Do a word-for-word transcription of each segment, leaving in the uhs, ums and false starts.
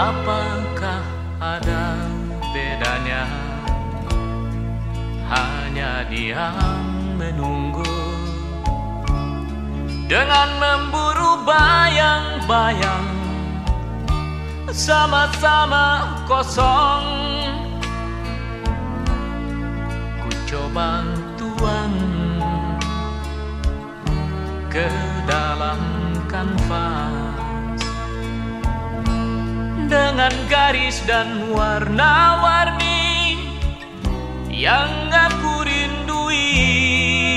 Apakah ada bedanya? Hanya diam menunggu dengan memburu bayang-bayang, sama-sama kosong. Ku coba tuang ke dalam kanvas dengan garis dan warna-warni yang aku rindui.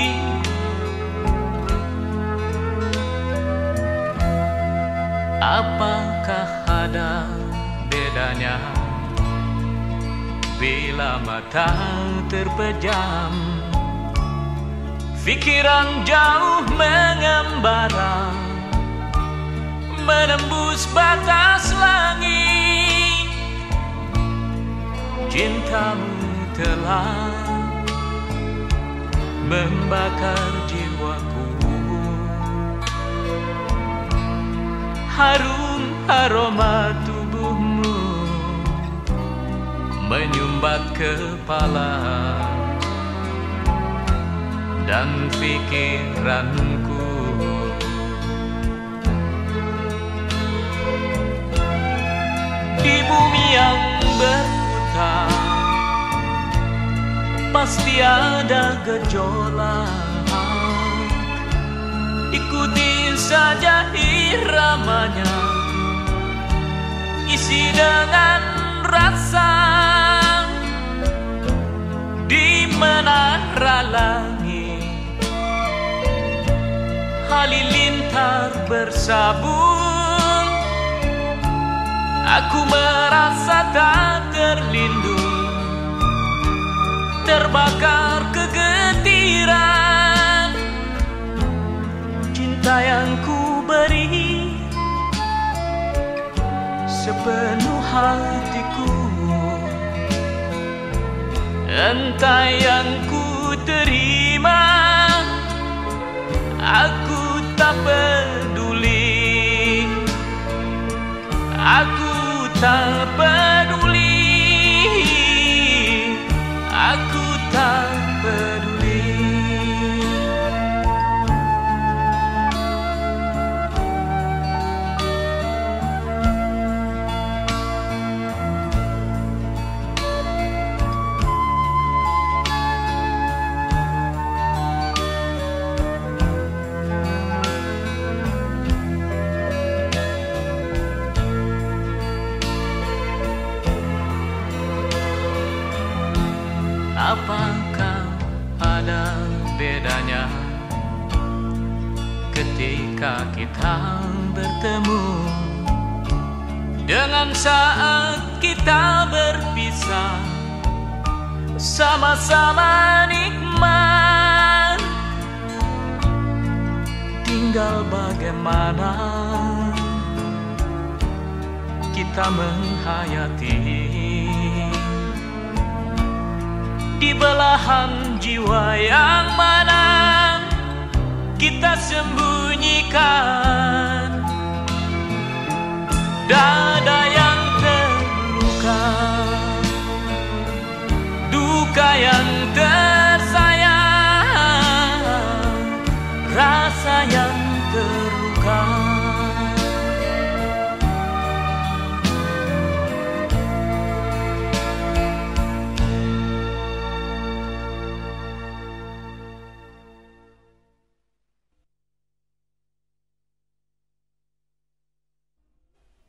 Apakah ada bedanya bila mata terpejam, pikiran jauh mengembara, menembus batas langit? Cintamu telah membakar jiwaku. Harum aroma tubuhmu menyumbat kepala dan pikiranku. Di bumi yang berputar pasti ada gejolak. Ikuti saja iramanya, isi dengan rasa. Di menara langit halilintar bersabung, aku merasa tak terlindung, terbakar kegetiran. Cinta yang ku beri sepenuh hatiku, entah yang ku terima, aku tak peduli, aku tak peduli, aku tak peduli. Apakah ada bedanya ketika kita bertemu dengan saat kita berpisah? Sama-sama nikmat, tinggal bagaimana kita menghayati di belahan jiwa yang mana kita sembunyikan